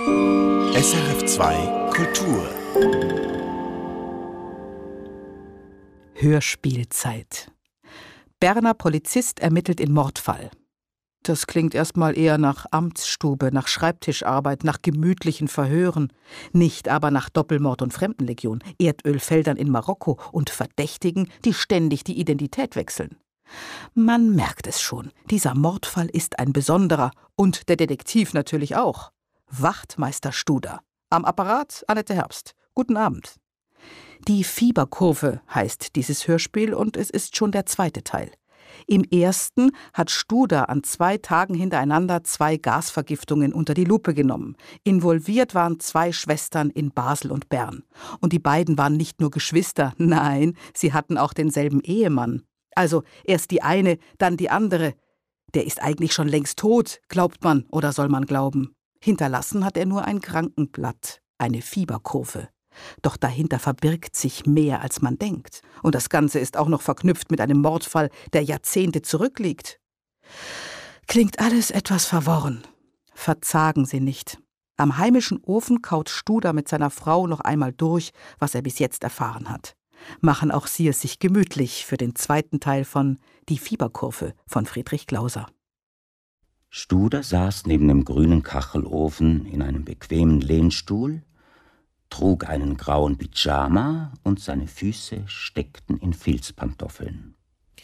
SRF 2 Kultur. Hörspielzeit. Berner Polizist ermittelt in Mordfall. Das klingt erstmal eher nach Amtsstube, nach Schreibtischarbeit, nach gemütlichen Verhören. Nicht aber nach Doppelmord und Fremdenlegion, Erdölfeldern in Marokko und Verdächtigen, die ständig die Identität wechseln. Man merkt es schon, dieser Mordfall ist ein besonderer und der Detektiv natürlich auch. Wachtmeister Studer. Am Apparat Annette Herbst. Guten Abend. Die Fieberkurve heißt dieses Hörspiel und es ist schon der zweite Teil. Im ersten hat Studer an 2 Tagen hintereinander 2 Gasvergiftungen unter die Lupe genommen. Involviert waren 2 Schwestern in Basel und Bern. Und die beiden waren nicht nur Geschwister, nein, sie hatten auch denselben Ehemann. Also erst die eine, dann die andere. Der ist eigentlich schon längst tot, glaubt man oder soll man glauben. Hinterlassen hat er nur ein Krankenblatt, eine Fieberkurve. Doch dahinter verbirgt sich mehr, als man denkt. Und das Ganze ist auch noch verknüpft mit einem Mordfall, der Jahrzehnte zurückliegt. Klingt alles etwas verworren. Verzagen Sie nicht. Am heimischen Ofen kaut Studer mit seiner Frau noch einmal durch, was er bis jetzt erfahren hat. Machen auch Sie es sich gemütlich für den zweiten Teil von Die Fieberkurve von Friedrich Glauser. Studer saß neben dem grünen Kachelofen in einem bequemen Lehnstuhl, trug einen grauen Pyjama und seine Füße steckten in Filzpantoffeln.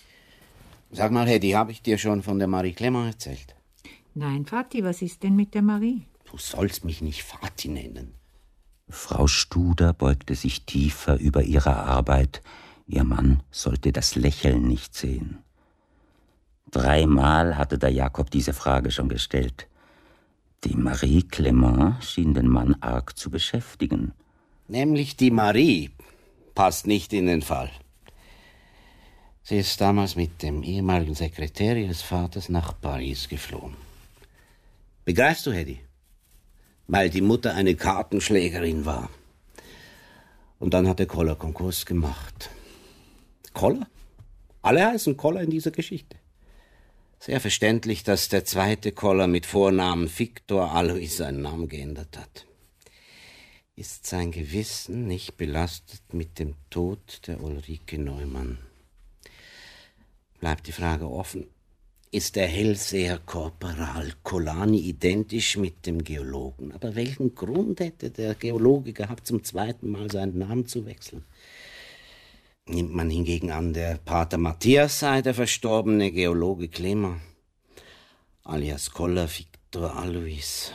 Sag mal, Hedy, habe ich dir schon von der Marie Clement erzählt? Nein, Vati, was ist denn mit der Marie? Du sollst mich nicht Vati nennen. Frau Studer beugte sich tiefer über ihre Arbeit. Ihr Mann sollte das Lächeln nicht sehen. 3-mal hatte der Jakob diese Frage schon gestellt. Die Marie Clement schien den Mann arg zu beschäftigen. Nämlich die Marie passt nicht in den Fall. Sie ist damals mit dem ehemaligen Sekretär ihres Vaters nach Paris geflohen. Begreifst du, Hedy? Weil die Mutter eine Kartenschlägerin war. Und dann hat der Koller Konkurs gemacht. Koller? Alle heißen Koller in dieser Geschichte. Sehr verständlich, dass der zweite Koller mit Vornamen Victor Alois seinen Namen geändert hat. Ist sein Gewissen nicht belastet mit dem Tod der Ulrike Neumann? Bleibt die Frage offen. Ist der Hellseher Korporal Kolani identisch mit dem Geologen? Aber welchen Grund hätte der Geologe gehabt, zum 2. Mal seinen Namen zu wechseln? Nimmt man hingegen an, der Pater Matthias sei der verstorbene Geologe Clement, alias Koller Victor Alois.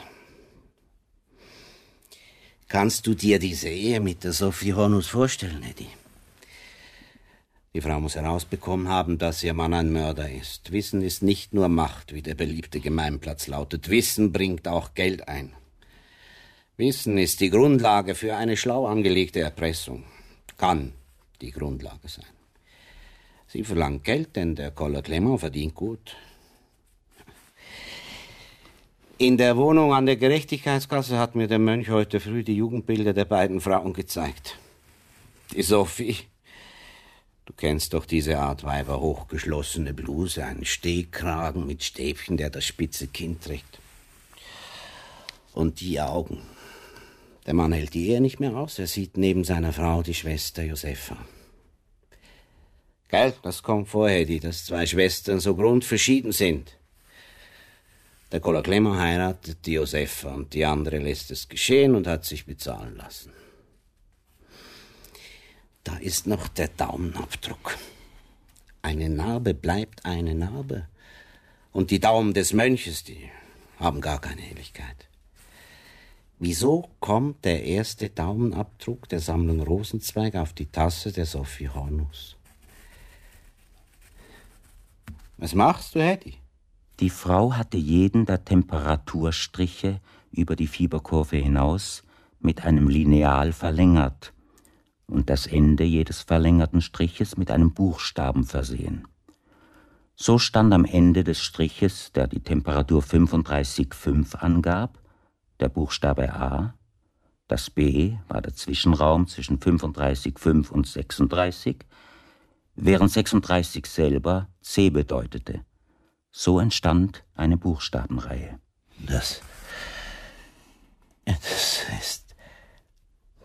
Kannst du dir diese Ehe mit der Sophie Hornus vorstellen, Hedy? Die Frau muss herausbekommen haben, dass ihr Mann ein Mörder ist. Wissen ist nicht nur Macht, wie der beliebte Gemeinplatz lautet. Wissen bringt auch Geld ein. Wissen ist die Grundlage für eine schlau angelegte Erpressung. Kann die Grundlage sein. Sie verlangt Geld, denn der Koller Clement verdient gut. In der Wohnung an der Gerechtigkeitskasse hat mir der Mönch heute früh die Jugendbilder der beiden Frauen gezeigt. Die Sophie, du kennst doch diese Art Weiber, hochgeschlossene Bluse, einen Stehkragen mit Stäbchen, der das spitze Kinn trägt. Und die Augen. Der Mann hält die Ehe nicht mehr aus. Er sieht neben seiner Frau die Schwester Josefa. Gell, das kommt vor, Hedy, dass 2 Schwestern so grundverschieden sind. Der Koller Clement heiratet die Josefa und die andere lässt es geschehen und hat sich bezahlen lassen. Da ist noch der Daumenabdruck. Eine Narbe bleibt eine Narbe. Und die Daumen des Mönches, die haben gar keine Helligkeit. Wieso kommt der erste Daumenabdruck der Sammlung Rosenzweig auf die Tasse der Sophie Hornus? Was machst du, Hedy? Die Frau hatte jeden der Temperaturstriche über die Fieberkurve hinaus mit einem Lineal verlängert und das Ende jedes verlängerten Striches mit einem Buchstaben versehen. So stand am Ende des Striches, der die Temperatur 35,5 angab, der Buchstabe A, das B war der Zwischenraum zwischen 35,5 und 36, während 36 selber C bedeutete. So entstand eine Buchstabenreihe. Das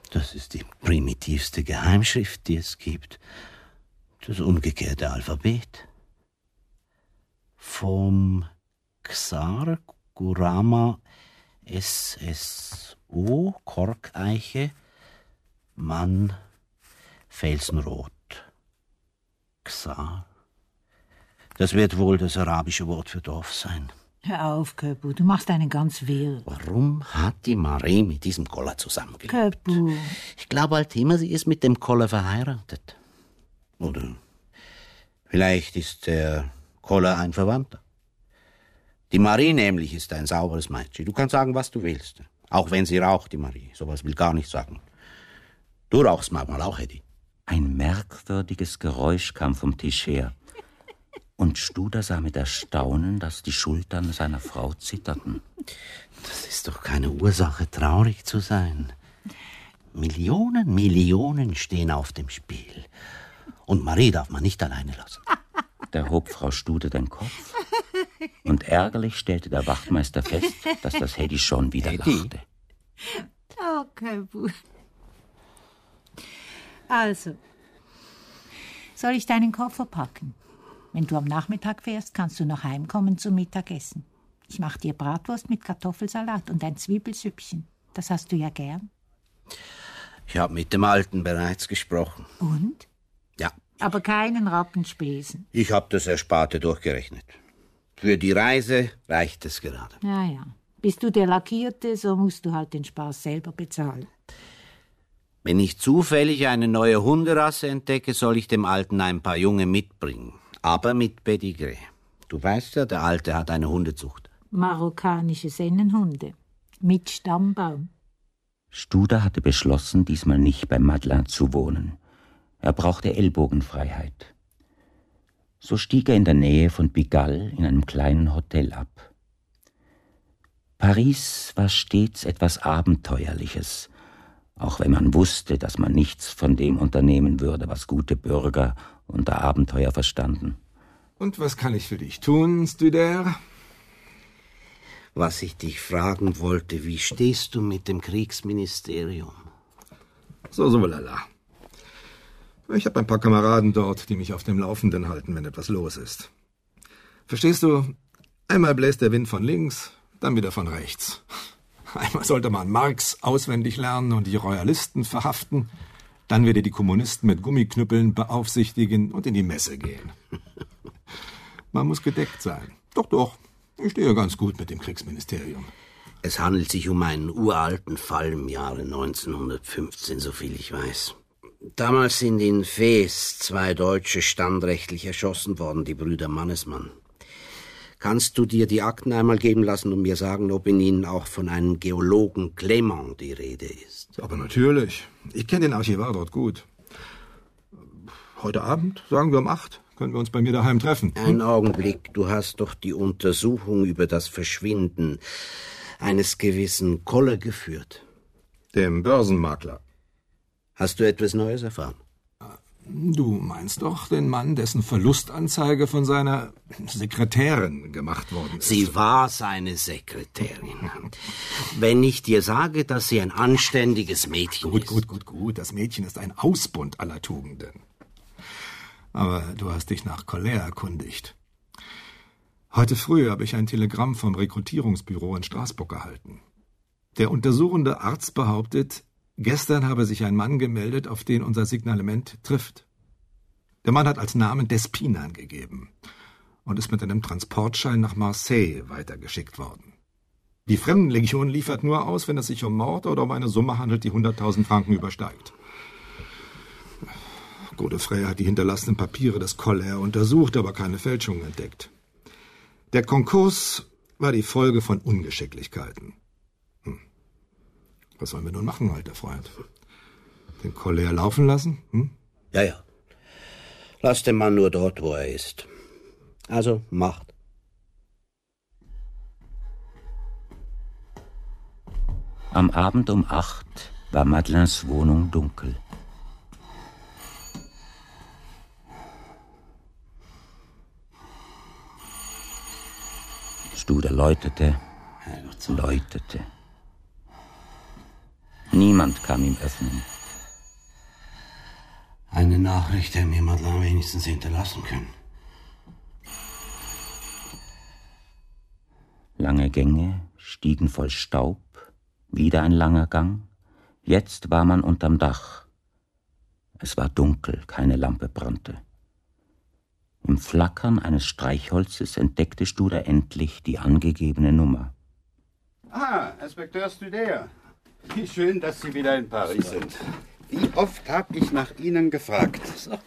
Das ist die primitivste Geheimschrift, die es gibt. Das umgekehrte Alphabet. Vom Xar, Gurama, SSO, Korkeiche, Mann, Felsenrot. Xar. Das wird wohl das arabische Wort für Dorf sein. Hör auf, Köbu, du machst einen ganz wirr. Warum hat die Marie mit diesem Koller zusammengelebt? Köbu. Ich glaube halt immer, sie ist mit dem Koller verheiratet. Oder vielleicht ist der Koller ein Verwandter. Die Marie nämlich ist ein sauberes Mädchen. Du kannst sagen, was du willst. Auch wenn sie raucht, die Marie. Sowas will gar nicht sagen. Du rauchst manchmal auch, Eddie. Ein merkwürdiges Geräusch kam vom Tisch her. Und Studer sah mit Erstaunen, dass die Schultern seiner Frau zitterten. Das ist doch keine Ursache, traurig zu sein. Millionen stehen auf dem Spiel. Und Marie darf man nicht alleine lassen. Da hob Frau Studer den Kopf. Und ärgerlich stellte der Wachtmeister fest, dass das Hedy schon wieder lachte. Oh, Köbu. Also, soll ich deinen Koffer packen? Wenn du am Nachmittag fährst, kannst du noch heimkommen zum Mittagessen. Ich mache dir Bratwurst mit Kartoffelsalat und ein Zwiebelsüppchen. Das hast du ja gern. Ich habe mit dem Alten bereits gesprochen. Und? Ja. Aber keinen Rappenspesen. Ich habe das Ersparte durchgerechnet. Für die Reise reicht es gerade. Ja. Bist du der Lackierte, so musst du halt den Spaß selber bezahlen. Wenn ich zufällig eine neue Hunderasse entdecke, soll ich dem Alten ein paar Junge mitbringen. Aber mit Pedigree. Du weißt ja, der Alte hat eine Hundezucht. Marokkanische Sennenhunde. Mit Stammbaum. Studer hatte beschlossen, diesmal nicht bei Madeleine zu wohnen. Er brauchte Ellbogenfreiheit. So stieg er in der Nähe von Pigalle in einem kleinen Hotel ab. Paris war stets etwas Abenteuerliches, auch wenn man wusste, dass man nichts von dem unternehmen würde, was gute Bürger unter Abenteuer verstanden. Und was kann ich für dich tun, Studer? Was ich dich fragen wollte, wie stehst du mit dem Kriegsministerium? So, lala. Ich habe ein paar Kameraden dort, die mich auf dem Laufenden halten, wenn etwas los ist. Verstehst du, einmal bläst der Wind von links, dann wieder von rechts. Einmal sollte man Marx auswendig lernen und die Royalisten verhaften, dann wieder die Kommunisten mit Gummiknüppeln beaufsichtigen und in die Messe gehen. Man muss gedeckt sein. Doch, ich stehe ganz gut mit dem Kriegsministerium. Es handelt sich um einen uralten Fall im Jahre 1915, soviel ich weiß. Damals sind in Fes 2 Deutsche standrechtlich erschossen worden, die Brüder Mannesmann. Kannst du dir die Akten einmal geben lassen und mir sagen, ob in ihnen auch von einem Geologen Clement die Rede ist? Aber natürlich. Ich kenne den Archivar dort gut. Heute Abend, sagen wir um 8, können wir uns bei mir daheim treffen. Einen Augenblick, du hast doch die Untersuchung über das Verschwinden eines gewissen Koller geführt. Dem Börsenmakler. Hast du etwas Neues erfahren? Du meinst doch den Mann, dessen Verlustanzeige von seiner Sekretärin gemacht worden ist. Sie war seine Sekretärin. Wenn ich dir sage, dass sie ein anständiges Mädchen ist... Gut. Das Mädchen ist ein Ausbund aller Tugenden. Aber du hast dich nach Colère erkundigt. Heute früh habe ich ein Telegramm vom Rekrutierungsbüro in Straßburg erhalten. Der untersuchende Arzt behauptet, gestern habe sich ein Mann gemeldet, auf den unser Signalement trifft. Der Mann hat als Namen Despina angegeben und ist mit einem Transportschein nach Marseille weitergeschickt worden. Die Fremdenlegion liefert nur aus, wenn es sich um Mord oder um eine Summe handelt, die 100.000 Franken übersteigt. Godefroy hat die hinterlassenen Papiere des Colère untersucht, aber keine Fälschungen entdeckt. Der Konkurs war die Folge von Ungeschicklichkeiten. Was sollen wir nun machen, alter Freund? Den Colère laufen lassen? Ja. Lass den Mann nur dort, wo er ist. Also, macht. Am Abend um 8 war Madeleines Wohnung dunkel. Studer läutete. Niemand kam ihm öffnen. Eine Nachricht hätte mir Madeleine wenigstens hinterlassen können. Lange Gänge, Stiegen voll Staub, wieder ein langer Gang. Jetzt war man unterm Dach. Es war dunkel, keine Lampe brannte. Im Flackern eines Streichholzes entdeckte Studer endlich die angegebene Nummer. Ah, Inspekteur Studer. Wie schön, dass Sie wieder in Paris sind. Wie oft habe ich nach Ihnen gefragt.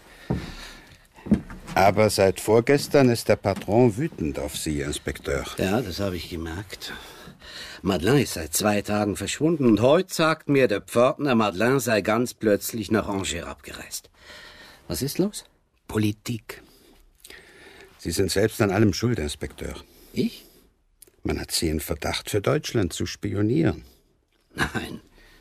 Aber seit vorgestern ist der Patron wütend auf Sie, Inspekteur. Ja, das habe ich gemerkt. Madeleine ist seit 2 Tagen verschwunden und heute sagt mir der Pförtner, Madeleine sei ganz plötzlich nach Angers abgereist. Was ist los? Politik. Sie sind selbst an allem schuld, Inspekteur. Ich? Man hat Sie in Verdacht, für Deutschland zu spionieren. Nein,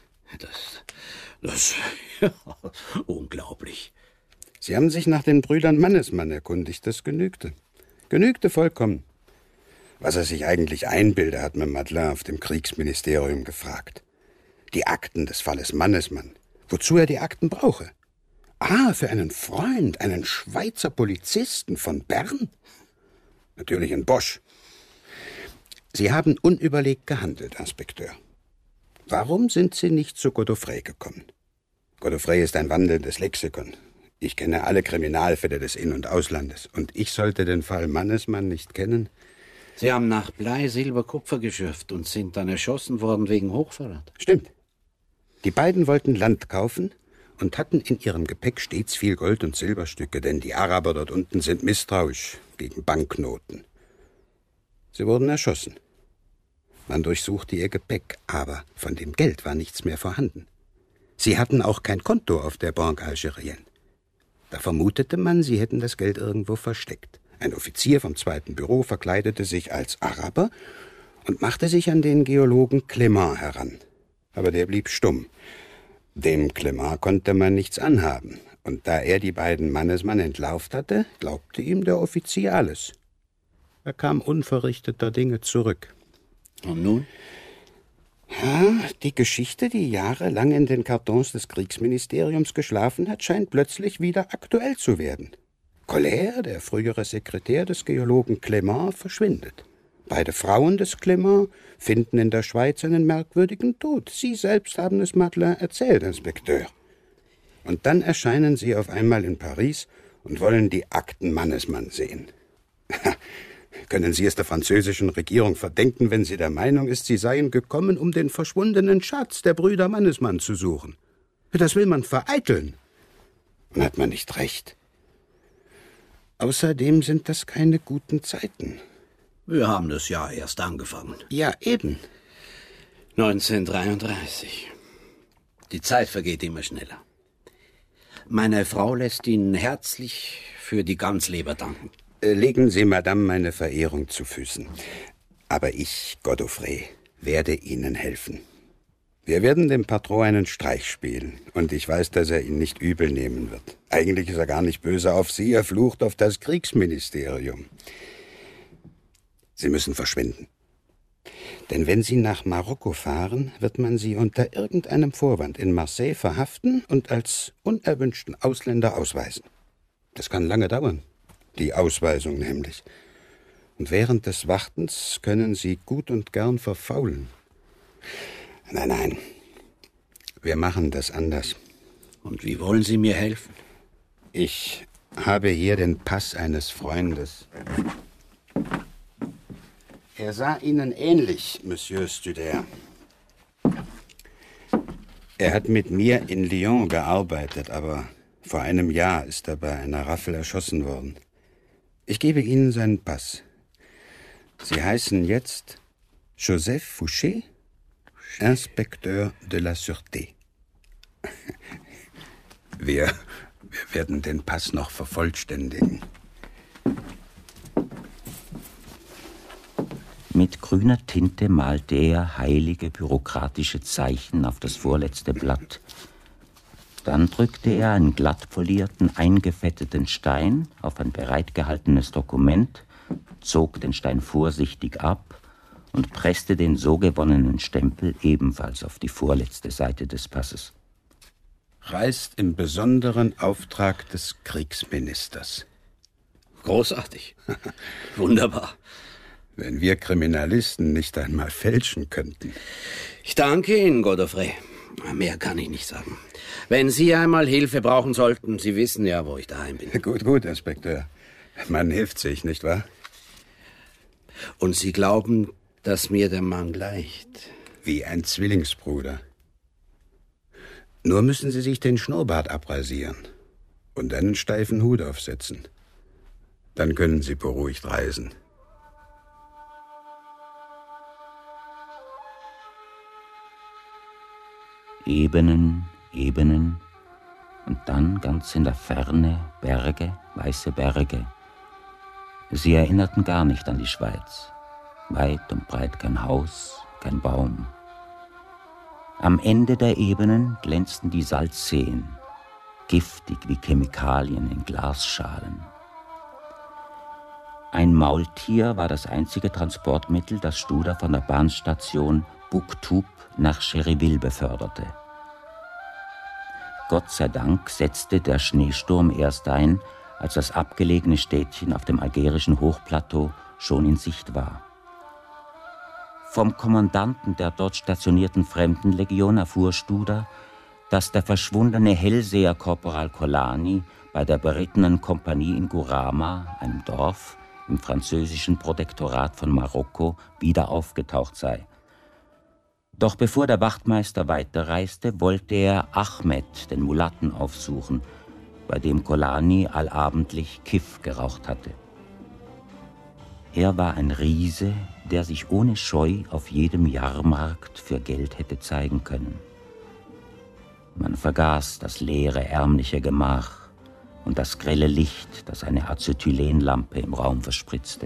das ja, unglaublich. Sie haben sich nach den Brüdern Mannesmann erkundigt, das genügte. Genügte vollkommen. Was er sich eigentlich einbilde, hat mir Madeleine auf dem Kriegsministerium gefragt. Die Akten des Falles Mannesmann. Wozu er die Akten brauche. Ah, für einen Freund, einen Schweizer Polizisten von Bern? Natürlich ein Bosch. Sie haben unüberlegt gehandelt, Inspekteur. Warum sind Sie nicht zu Godofrey gekommen? Godofrey ist ein wandelndes Lexikon. Ich kenne alle Kriminalfälle des In- und Auslandes. Und ich sollte den Fall Mannesmann nicht kennen? Sie haben nach Blei, Silber, Kupfer geschürft und sind dann erschossen worden wegen Hochverrat. Stimmt. Die beiden wollten Land kaufen und hatten in ihrem Gepäck stets viel Gold- und Silberstücke, denn die Araber dort unten sind misstrauisch gegen Banknoten. Sie wurden erschossen. Man durchsuchte ihr Gepäck, aber von dem Geld war nichts mehr vorhanden. Sie hatten auch kein Konto auf der Banque Algérienne. Da vermutete man, sie hätten das Geld irgendwo versteckt. Ein Offizier vom 2. Büro verkleidete sich als Araber und machte sich an den Geologen Clément heran. Aber der blieb stumm. Dem Clément konnte man nichts anhaben. Und da er die beiden Mannesmann entlarvt hatte, glaubte ihm der Offizier alles. Er kam unverrichteter Dinge zurück. Und nun? Ja, die Geschichte, die jahrelang in den Kartons des Kriegsministeriums geschlafen hat, scheint plötzlich wieder aktuell zu werden. Colère, der frühere Sekretär des Geologen Clément, verschwindet. Beide Frauen des Clément finden in der Schweiz einen merkwürdigen Tod. Sie selbst haben es Madeleine erzählt, Inspekteur. Und dann erscheinen sie auf einmal in Paris und wollen die Akten Mannesmann sehen. Können Sie es der französischen Regierung verdenken, wenn sie der Meinung ist, sie seien gekommen, um den verschwundenen Schatz der Brüder Mannesmann zu suchen? Das will man vereiteln. Und hat man nicht recht? Außerdem sind das keine guten Zeiten. Wir haben das Jahr erst angefangen. Ja, eben. 1933. Die Zeit vergeht immer schneller. Meine Frau lässt Ihnen herzlich für die Ganzleber danken. Legen Sie Madame meine Verehrung zu Füßen. Aber ich, Godofrey, werde Ihnen helfen. Wir werden dem Patron einen Streich spielen. Und ich weiß, dass er ihn nicht übel nehmen wird. Eigentlich ist er gar nicht böse auf Sie, er flucht auf das Kriegsministerium. Sie müssen verschwinden. Denn wenn Sie nach Marokko fahren, wird man Sie unter irgendeinem Vorwand in Marseille verhaften und als unerwünschten Ausländer ausweisen. Das kann lange dauern. Die Ausweisung nämlich. Und während des Wartens können Sie gut und gern verfaulen. Nein, wir machen das anders. Und wie wollen Sie mir helfen? Ich habe hier den Pass eines Freundes. Er sah Ihnen ähnlich, Monsieur Studer. Er hat mit mir in Lyon gearbeitet, aber vor einem Jahr ist er bei einer Raffel erschossen worden. Ich gebe Ihnen seinen Pass. Sie heißen jetzt Joseph Fouché, Inspecteur de la Sûreté. Wir werden den Pass noch vervollständigen. Mit grüner Tinte malte er heilige bürokratische Zeichen auf das vorletzte Blatt. Dann drückte er einen glatt polierten, eingefetteten Stein auf ein bereitgehaltenes Dokument, zog den Stein vorsichtig ab und presste den so gewonnenen Stempel ebenfalls auf die vorletzte Seite des Passes. Reist im besonderen Auftrag des Kriegsministers. Großartig. Wunderbar. Wenn wir Kriminalisten nicht einmal fälschen könnten. Ich danke Ihnen, Godofrey. Mehr kann ich nicht sagen. Wenn Sie einmal Hilfe brauchen sollten, Sie wissen ja, wo ich daheim bin. Gut, Inspekteur. Man hilft sich, nicht wahr? Und Sie glauben, dass mir der Mann gleicht? Wie ein Zwillingsbruder. Nur müssen Sie sich den Schnurrbart abrasieren und einen steifen Hut aufsetzen. Dann können Sie beruhigt reisen. Ebenen, Ebenen und dann ganz in der Ferne Berge, weiße Berge. Sie erinnerten gar nicht an die Schweiz. Weit und breit kein Haus, kein Baum. Am Ende der Ebenen glänzten die Salzseen, giftig wie Chemikalien in Glasschalen. Ein Maultier war das einzige Transportmittel, das Studer von der Bahnstation Bugtub nach Cherryville beförderte. Gott sei Dank setzte der Schneesturm erst ein, als das abgelegene Städtchen auf dem algerischen Hochplateau schon in Sicht war. Vom Kommandanten der dort stationierten Fremdenlegion erfuhr Studer, dass der verschwundene Hellseher Korporal Colani bei der berittenen Kompanie in Gurama, einem Dorf im französischen Protektorat von Marokko, wieder aufgetaucht sei. Doch bevor der Wachtmeister weiterreiste, wollte er Ahmed, den Mulatten, aufsuchen, bei dem Colani allabendlich Kiff geraucht hatte. Er war ein Riese, der sich ohne Scheu auf jedem Jahrmarkt für Geld hätte zeigen können. Man vergaß das leere, ärmliche Gemach und das grelle Licht, das eine Acetylenlampe im Raum verspritzte.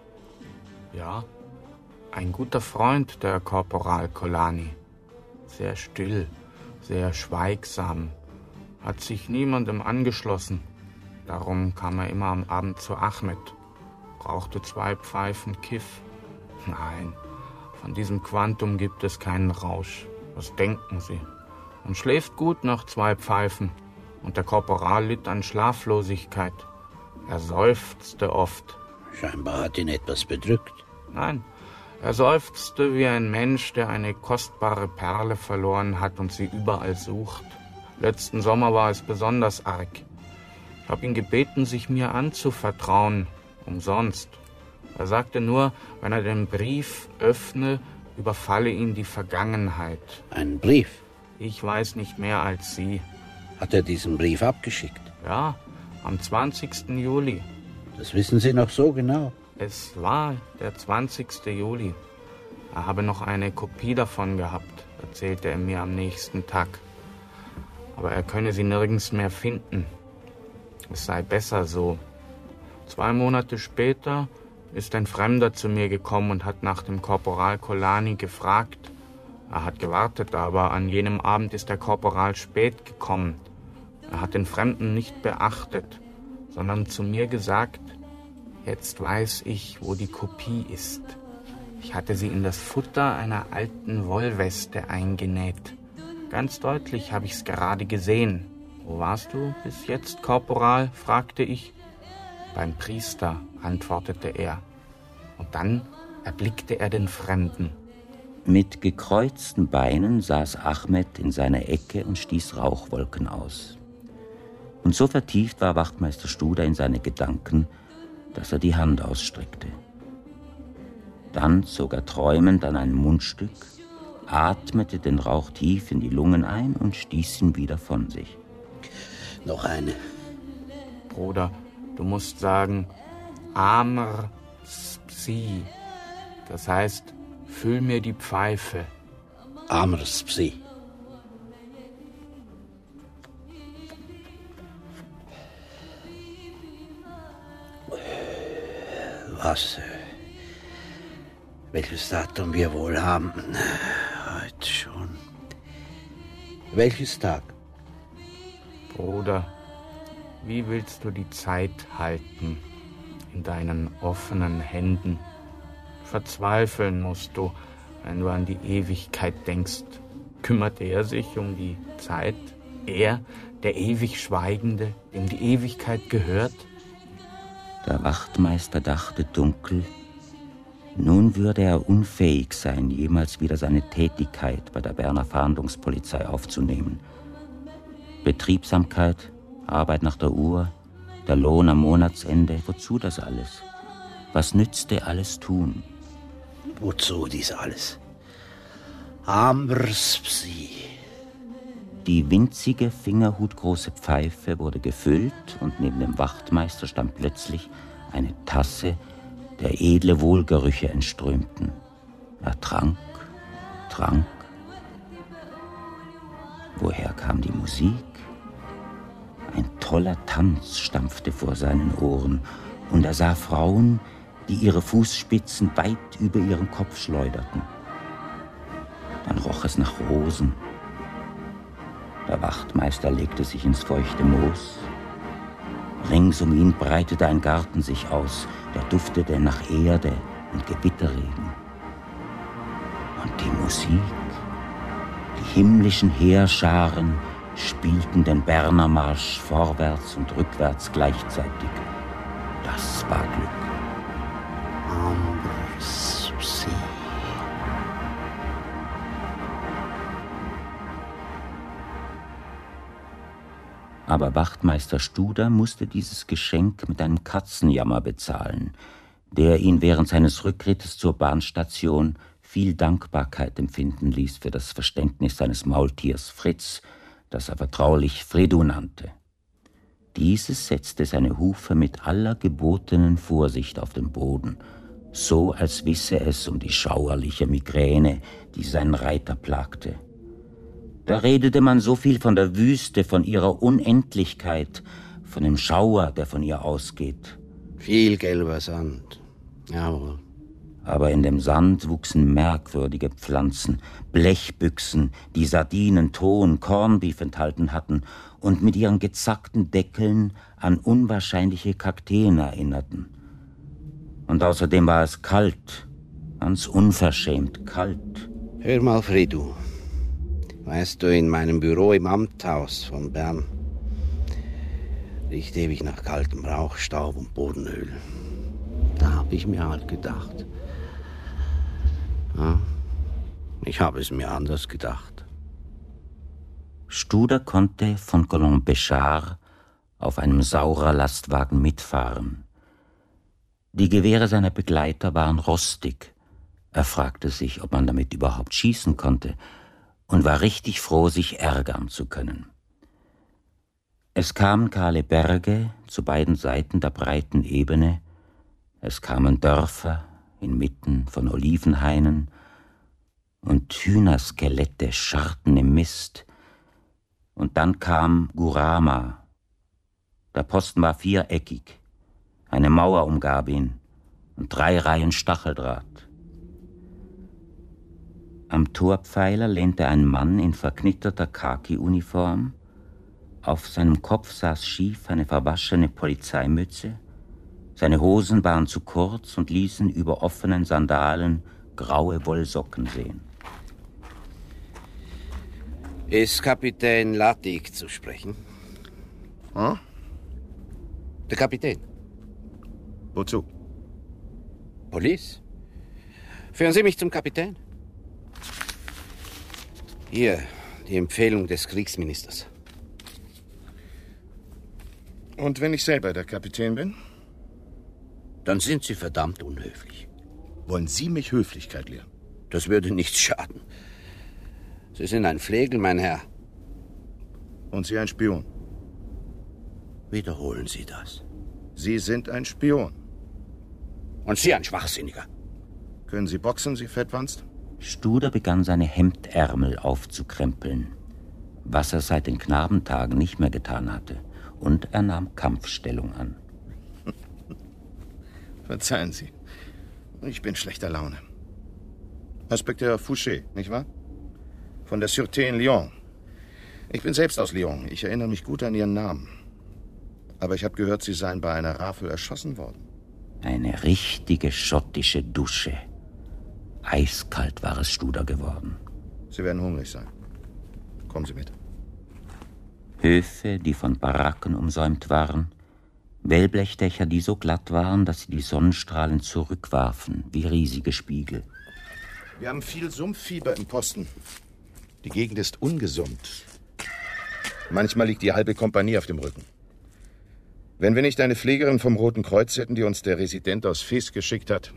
Ja, ein guter Freund, der Korporal Colani. Sehr still, sehr schweigsam, hat sich niemandem angeschlossen. Darum kam er immer am Abend zu Ahmed, rauchte 2 Pfeifen Kiff. Nein, von diesem Quantum gibt es keinen Rausch. Was denken Sie? Man schläft gut nach 2 Pfeifen und der Korporal litt an Schlaflosigkeit. Er seufzte oft. Scheinbar hat ihn etwas bedrückt. Nein, er seufzte wie ein Mensch, der eine kostbare Perle verloren hat und sie überall sucht. Letzten Sommer war es besonders arg. Ich habe ihn gebeten, sich mir anzuvertrauen, umsonst. Er sagte nur, wenn er den Brief öffne, überfalle ihn die Vergangenheit. Ein Brief? Ich weiß nicht mehr als Sie. Hat er diesen Brief abgeschickt? Ja, am 20. Juli. Das wissen Sie noch so genau? Es war der 20. Juli. Er habe noch eine Kopie davon gehabt, erzählte er mir am nächsten Tag. Aber er könne sie nirgends mehr finden. Es sei besser so. 2 Monate später ist ein Fremder zu mir gekommen und hat nach dem Korporal Colani gefragt. Er hat gewartet, aber an jenem Abend ist der Korporal spät gekommen. Er hat den Fremden nicht beachtet, sondern zu mir gesagt, jetzt weiß ich, wo die Kopie ist. Ich hatte sie in das Futter einer alten Wollweste eingenäht. Ganz deutlich habe ich's gerade gesehen. Wo warst du bis jetzt, Korporal? Fragte ich. Beim Priester, antwortete er. Und dann erblickte er den Fremden. Mit gekreuzten Beinen saß Ahmed in seiner Ecke und stieß Rauchwolken aus. Und so vertieft war Wachtmeister Studer in seine Gedanken, dass er die Hand ausstreckte. Dann zog er träumend an ein Mundstück, atmete den Rauch tief in die Lungen ein und stieß ihn wieder von sich. Noch eine. Bruder, du musst sagen, Amr Spsi. Das heißt, füll mir die Pfeife. Amr Spsi. Was? Welches Datum wir wohl haben? Heute schon. Welches Tag? Bruder, wie willst du die Zeit halten in deinen offenen Händen? Verzweifeln musst du, wenn du an die Ewigkeit denkst. Kümmert er sich um die Zeit? Er, der ewig Schweigende, dem die Ewigkeit gehört? Der Wachtmeister dachte dunkel, nun würde er unfähig sein, jemals wieder seine Tätigkeit bei der Berner Fahndungspolizei aufzunehmen. Betriebsamkeit, Arbeit nach der Uhr, der Lohn am Monatsende, wozu das alles? Was nützte alles tun? Wozu dies alles? Ambers Psi. Die winzige, fingerhutgroße Pfeife wurde gefüllt und neben dem Wachtmeister stand plötzlich eine Tasse, der edle Wohlgerüche entströmten. Er trank. Woher kam die Musik? Ein toller Tanz stampfte vor seinen Ohren, und er sah Frauen, die ihre Fußspitzen weit über ihren Kopf schleuderten. Dann roch es nach Rosen. Der Wachtmeister legte sich ins feuchte Moos. Rings um ihn breitete ein Garten sich aus, der duftete nach Erde und Gewitterregen. Und die Musik, die himmlischen Heerscharen spielten den Berner Marsch vorwärts und rückwärts gleichzeitig. Das war Glück. Ambers Psi. Aber Wachtmeister Studer musste dieses Geschenk mit einem Katzenjammer bezahlen, der ihn während seines Rückrittes zur Bahnstation viel Dankbarkeit empfinden ließ für das Verständnis seines Maultiers Fritz, das er vertraulich Fredu nannte. Dieses setzte seine Hufe mit aller gebotenen Vorsicht auf den Boden, so als wisse es um die schauerliche Migräne, die seinen Reiter plagte. Da redete man so viel von der Wüste, von ihrer Unendlichkeit, von dem Schauer, der von ihr ausgeht. Viel gelber Sand, jawohl. Aber in dem Sand wuchsen merkwürdige Pflanzen, Blechbüchsen, die Sardinen, Ton, Cornbeef enthalten hatten und mit ihren gezackten Deckeln an unwahrscheinliche Kakteen erinnerten. Und außerdem war es kalt, ganz unverschämt kalt. Hör mal, Fredu. Weißt du, in meinem Büro im Amthaus von Bern riecht ewig nach kaltem Rauch, Staub und Bodenöl. Da habe ich mir halt gedacht. Ja, ich habe es mir anders gedacht. Studer konnte von Colomb-Béchard auf einem Saurer-Lastwagen mitfahren. Die Gewehre seiner Begleiter waren rostig. Er fragte sich, ob man damit überhaupt schießen konnte, und war richtig froh, sich ärgern zu können. Es kamen kahle Berge zu beiden Seiten der breiten Ebene, es kamen Dörfer inmitten von Olivenhainen, und Hühnerskelette scharrten im Mist, und dann kam Gurama. Der Posten war viereckig, eine Mauer umgab ihn und 3 Reihen Stacheldraht. Am Torpfeiler lehnte ein Mann in verknitterter Khaki-Uniform. Auf seinem Kopf saß schief eine verwaschene Polizeimütze. Seine Hosen waren zu kurz und ließen über offenen Sandalen graue Wollsocken sehen. Ist Kapitän Lattig zu sprechen? Hm? Der Kapitän. Wozu? Police? Führen Sie mich zum Kapitän? Hier, die Empfehlung des Kriegsministers. Und wenn ich selber der Kapitän bin? Dann sind Sie verdammt unhöflich. Wollen Sie mich Höflichkeit lehren? Das würde nichts schaden. Sie sind ein Flegel, mein Herr. Und Sie ein Spion? Wiederholen Sie das. Sie sind ein Spion. Und Sie ein Schwachsinniger. Können Sie boxen, Sie Fettwanst? Studer begann seine Hemdärmel aufzukrempeln, was er seit den Knabentagen nicht mehr getan hatte, und er nahm Kampfstellung an. Verzeihen Sie, ich bin schlechter Laune. Inspekteur Fouché, nicht wahr? Von der Sûreté in Lyon. Ich bin selbst aus Lyon. Ich erinnere mich gut an Ihren Namen. Aber ich habe gehört, Sie seien bei einer Rafel erschossen worden. Eine richtige schottische Dusche. Eiskalt war es Studer geworden. Sie werden hungrig sein. Kommen Sie mit. Höfe, die von Baracken umsäumt waren, Wellblechdächer, die so glatt waren, dass sie die Sonnenstrahlen zurückwarfen, wie riesige Spiegel. Wir haben viel Sumpffieber im Posten. Die Gegend ist ungesund. Manchmal liegt die halbe Kompanie auf dem Rücken. Wenn wir nicht eine Pflegerin vom Roten Kreuz hätten, die uns der Resident aus Fes geschickt hat.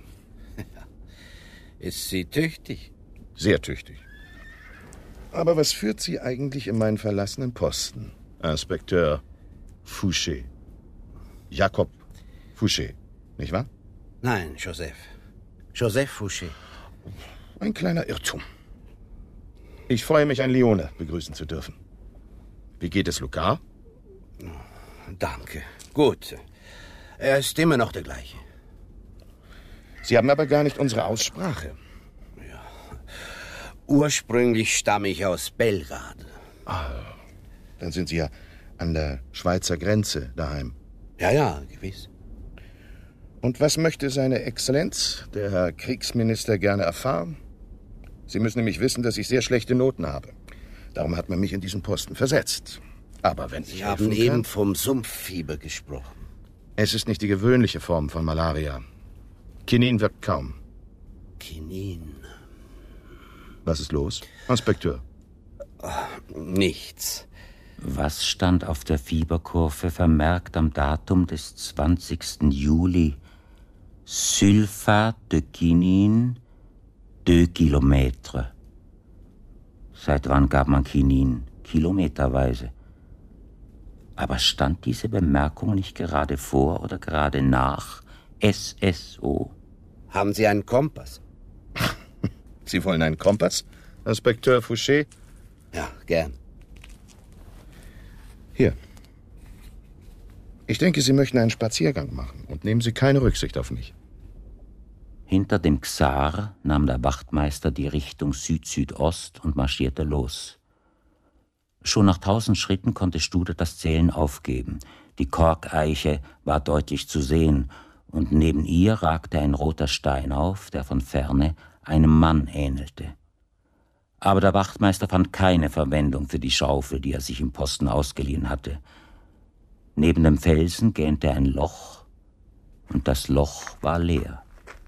Ist sie tüchtig? Sehr tüchtig. Aber was führt Sie eigentlich in meinen verlassenen Posten, Inspekteur Fouché? Jakob Fouché, nicht wahr? Nein, Joseph. Joseph Fouché. Ein kleiner Irrtum. Ich freue mich, ein Lione begrüßen zu dürfen. Wie geht es Lucar? Danke. Gut. Er ist immer noch der gleiche. Sie haben aber gar nicht unsere Aussprache. Ja. Ursprünglich stamme ich aus Belgrad. Dann sind Sie ja an der Schweizer Grenze daheim. Ja, gewiss. Und was möchte seine Exzellenz, der Herr Kriegsminister, gerne erfahren? Sie müssen nämlich wissen, dass ich sehr schlechte Noten habe. Darum hat man mich in diesen Posten versetzt. Aber wenn Sie haben eben vom Sumpffieber gesprochen. Es ist nicht die gewöhnliche Form von Malaria. Quinin wirkt kaum. Quinin? Was ist los, Inspekteur? Nichts. Was stand auf der Fieberkurve vermerkt am Datum des 20. Juli? Sulfat de Quinin, 2 Kilometer. Seit wann gab man Quinin? Kilometerweise. Aber stand diese Bemerkung nicht gerade vor oder gerade nach SSO? Haben Sie einen Kompass? Sie wollen einen Kompass, Inspekteur Fouché? Ja, gern. Hier. Ich denke, Sie möchten einen Spaziergang machen und nehmen Sie keine Rücksicht auf mich. Hinter dem Xar nahm der Wachtmeister die Richtung Süd-Südost und marschierte los. Schon nach 1000 Schritten konnte Studer das Zählen aufgeben. Die Korkeiche war deutlich zu sehen, und neben ihr ragte ein roter Stein auf, der von ferne einem Mann ähnelte. Aber der Wachtmeister fand keine Verwendung für die Schaufel, die er sich im Posten ausgeliehen hatte. Neben dem Felsen gähnte ein Loch, und das Loch war leer.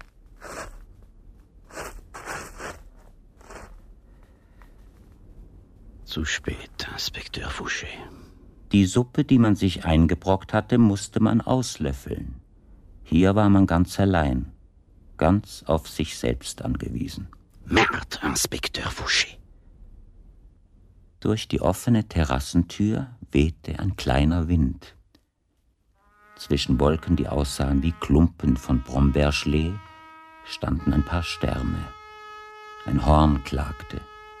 Zu spät, Inspekteur Fouché. Die Suppe, die man sich eingebrockt hatte, musste man auslöffeln. Hier war man ganz allein, ganz auf sich selbst angewiesen. Merde, Inspekteur Fouché. Durch die offene Terrassentür wehte ein kleiner Wind. Zwischen Wolken, die aussahen wie Klumpen von Brombeerschlee, standen ein paar Sterne. Ein Horn klagte.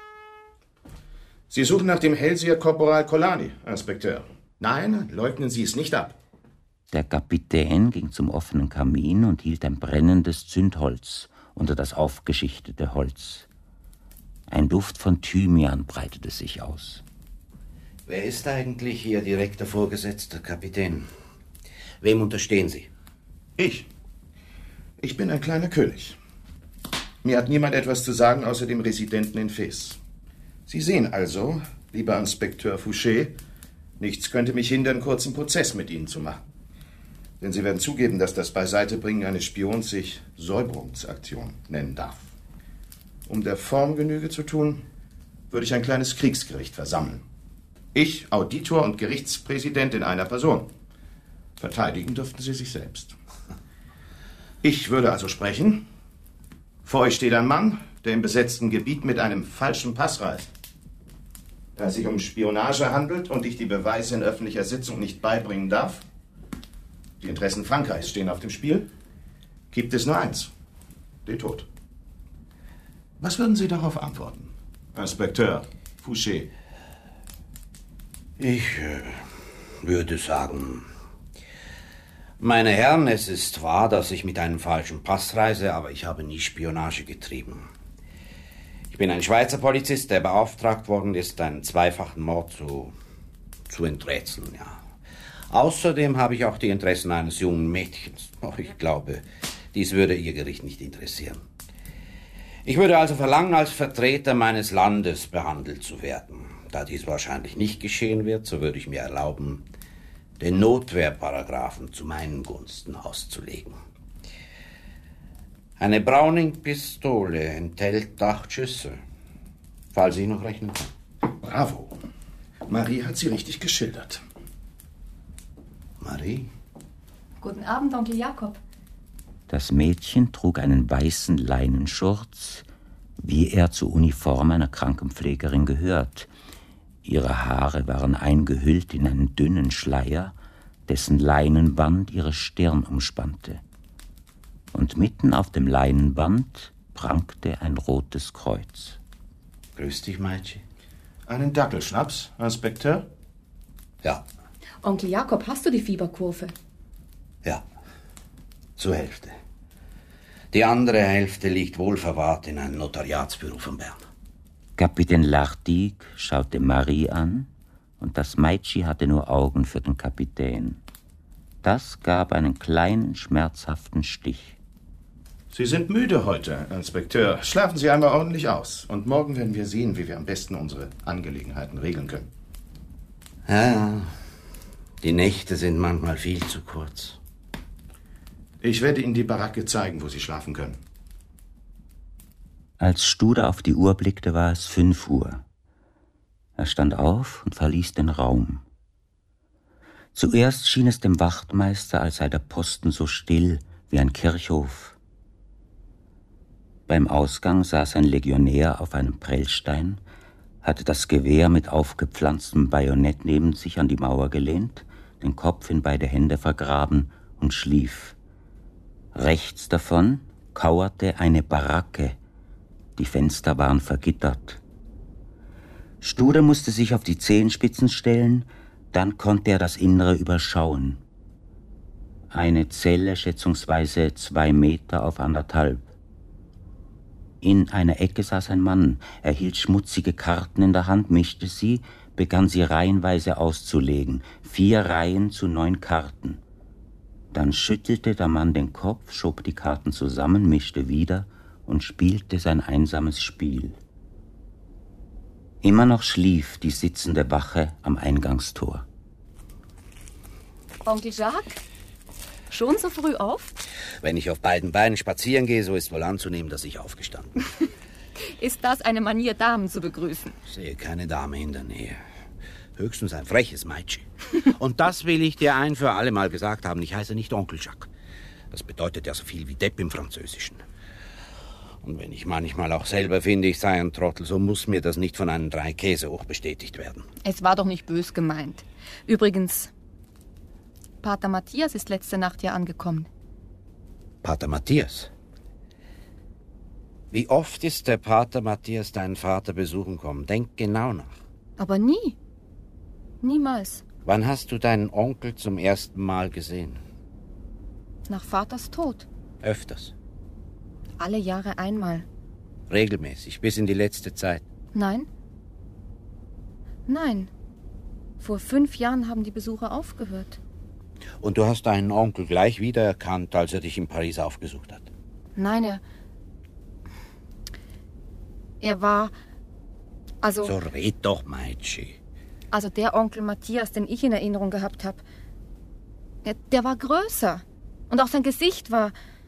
Sie suchen nach dem Hellseher Korporal Colani, Inspekteur. Nein, leugnen Sie es nicht ab. Der Kapitän ging zum offenen Kamin und hielt ein brennendes Zündholz unter das aufgeschichtete Holz. Ein Duft von Thymian breitete sich aus. Wer ist eigentlich Ihr direkter Vorgesetzter, Kapitän? Wem unterstehen Sie? Ich. Ich bin ein kleiner König. Mir hat niemand etwas zu sagen, außer dem Residenten in Fes. Sie sehen also, lieber Inspekteur Fouché, nichts könnte mich hindern, kurzen Prozess mit Ihnen zu machen. Denn Sie werden zugeben, dass das Beiseitebringen eines Spions sich Säuberungsaktion nennen darf. Um der Form Genüge zu tun, würde ich ein kleines Kriegsgericht versammeln. Ich, Auditor und Gerichtspräsident in einer Person. Verteidigen dürften Sie sich selbst. Ich würde also sprechen. Vor euch steht ein Mann, der im besetzten Gebiet mit einem falschen Pass reist. Da es sich um Spionage handelt und ich die Beweise in öffentlicher Sitzung nicht beibringen darf, die Interessen Frankreichs stehen auf dem Spiel, gibt es nur eins: den Tod. Was würden Sie darauf antworten, Inspekteur Fouché? Ich würde sagen, meine Herren, es ist wahr, dass ich mit einem falschen Pass reise, aber ich habe nie Spionage getrieben. Ich bin ein Schweizer Polizist, der beauftragt worden ist, einen zweifachen Mord zu enträtseln, ja. Außerdem habe ich auch die Interessen eines jungen Mädchens. Oh, ich glaube, dies würde Ihr Gericht nicht interessieren. Ich würde also verlangen, als Vertreter meines Landes behandelt zu werden. Da dies wahrscheinlich nicht geschehen wird, so würde ich mir erlauben, den Notwehrparagraphen zu meinen Gunsten auszulegen. Eine Browning-Pistole enthält 8 Schüsse, falls ich noch rechnen kann. Bravo. Marie hat sie richtig geschildert. Marie? Guten Abend, Onkel Jakob. Das Mädchen trug einen weißen Leinenschurz, wie er zur Uniform einer Krankenpflegerin gehört. Ihre Haare waren eingehüllt in einen dünnen Schleier, dessen Leinenband ihre Stirn umspannte. Und mitten auf dem Leinenband prangte ein rotes Kreuz. Grüß dich, Meitschi. Einen Dackelschnaps, Inspekteur? Ja. Onkel Jakob, hast du die Fieberkurve? Ja, zur Hälfte. Die andere Hälfte liegt wohlverwahrt in einem Notariatsbüro von Bern. Kapitän Lartigue schaute Marie an, und das Meitschi hatte nur Augen für den Kapitän. Das gab einen kleinen, schmerzhaften Stich. Sie sind müde heute, Inspekteur. Schlafen Sie einmal ordentlich aus. Und morgen werden wir sehen, wie wir am besten unsere Angelegenheiten regeln können. Ja, die Nächte sind manchmal viel zu kurz. Ich werde Ihnen die Baracke zeigen, wo Sie schlafen können. Als Studer auf die Uhr blickte, war es 5 Uhr. Er stand auf und verließ den Raum. Zuerst schien es dem Wachtmeister, als sei der Posten so still wie ein Kirchhof. Beim Ausgang saß ein Legionär auf einem Prellstein, hatte das Gewehr mit aufgepflanztem Bajonett neben sich an die Mauer gelehnt, den Kopf in beide Hände vergraben und schlief. Rechts davon kauerte eine Baracke. Die Fenster waren vergittert. Studer musste sich auf die Zehenspitzen stellen, dann konnte er das Innere überschauen. Eine Zelle schätzungsweise 2 Meter auf 1,5. In einer Ecke saß ein Mann. Er hielt schmutzige Karten in der Hand, mischte sie, begann sie reihenweise auszulegen. 4 Reihen zu 9 Karten. Dann schüttelte der Mann den Kopf, schob die Karten zusammen, mischte wieder und spielte sein einsames Spiel. Immer noch schlief die sitzende Wache am Eingangstor. Onkel Jacques? Schon so früh auf? Wenn ich auf beiden Beinen spazieren gehe, so ist wohl anzunehmen, dass ich aufgestanden bin. Ist das eine Manier, Damen zu begrüßen? Ich sehe keine Dame in der Nähe. Höchstens ein freches Meitschi. Und das will ich dir ein für alle Mal gesagt haben. Ich heiße nicht Onkel Jacques. Das bedeutet ja so viel wie Depp im Französischen. Und wenn ich manchmal auch selber finde, ich sei ein Trottel, so muss mir das nicht von einem 3 Käse hoch bestätigt werden. Es war doch nicht bös gemeint. Übrigens, Pater Matthias ist letzte Nacht hier angekommen. Pater Matthias? Wie oft ist der Pater Matthias deinen Vater besuchen kommen? Denk genau nach. Aber nie. Niemals. Wann hast du deinen Onkel zum ersten Mal gesehen? Nach Vaters Tod. Öfters? Alle Jahre einmal. Regelmäßig, bis in die letzte Zeit? Nein. Nein. Vor 5 Jahren haben die Besuche aufgehört. Und du hast deinen Onkel gleich wiedererkannt, als er dich in Paris aufgesucht hat? Nein, er war... Also... So red doch, Meitschi. Also der Onkel Matthias, den ich in Erinnerung gehabt habe, der war größer. Und auch sein Gesicht war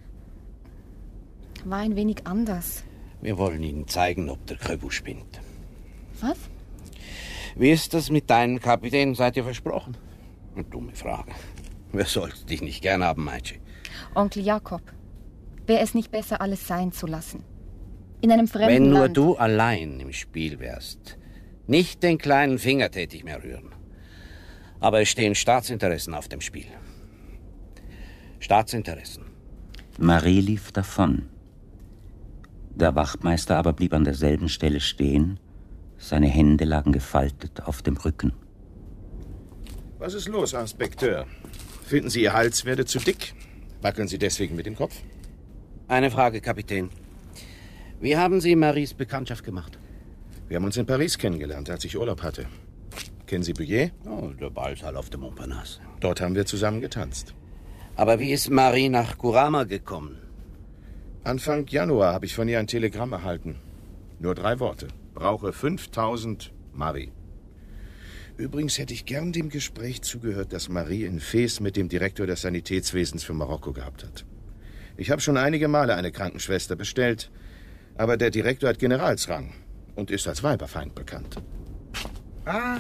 ein wenig anders. Wir wollen Ihnen zeigen, ob der Kröbu spinnt. Was? Wie ist das mit deinem Kapitän? Seid ihr versprochen? Eine dumme Frage. Wer sollte dich nicht gern haben, Meitschi? Onkel Jakob, wäre es nicht besser, alles sein zu lassen? In einem fremden Wenn nur Land. du allein im Spiel wärst. Nicht den kleinen Finger täte ich mehr rühren. Aber es stehen Staatsinteressen auf dem Spiel. Staatsinteressen. Marie lief davon. Der Wachtmeister aber blieb an derselben Stelle stehen. Seine Hände lagen gefaltet auf dem Rücken. Was ist los, Inspekteur? Finden Sie, Ihr Hals werde zu dick? Wackeln Sie deswegen mit dem Kopf? Eine Frage, Kapitän. Wie haben Sie Maries Bekanntschaft gemacht? Wir haben uns in Paris kennengelernt, als ich Urlaub hatte. Kennen Sie Bouillet? Oh, der Ballsaal auf dem Montparnasse. Dort haben wir zusammen getanzt. Aber wie ist Marie nach Kurama gekommen? Anfang Januar habe ich von ihr ein Telegramm erhalten. Nur 3 Worte. Brauche 5000 Marie. Übrigens hätte ich gern dem Gespräch zugehört, das Marie in Fes mit dem Direktor des Sanitätswesens für Marokko gehabt hat. Ich habe schon einige Male eine Krankenschwester bestellt, aber der Direktor hat Generalsrang und ist als Weiberfeind bekannt. Ah,